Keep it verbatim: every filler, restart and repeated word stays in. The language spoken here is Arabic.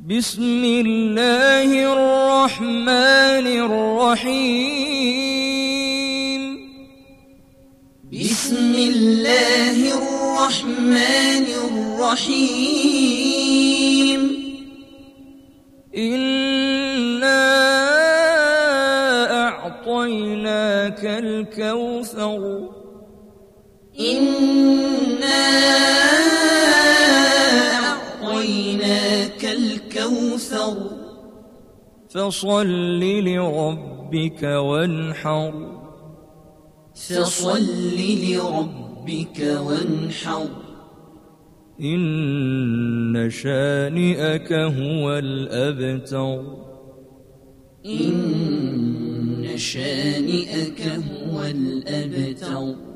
بسم الله الرحمن الرحيم بسم الله الرحمن الرحيم إنا أعطيناك الكوثر إنا أعطيناك الكوثر فصل لربك وانحر فصل لربك وانحر إن شانئك هو الأبتر إن شانئك هو الأبتر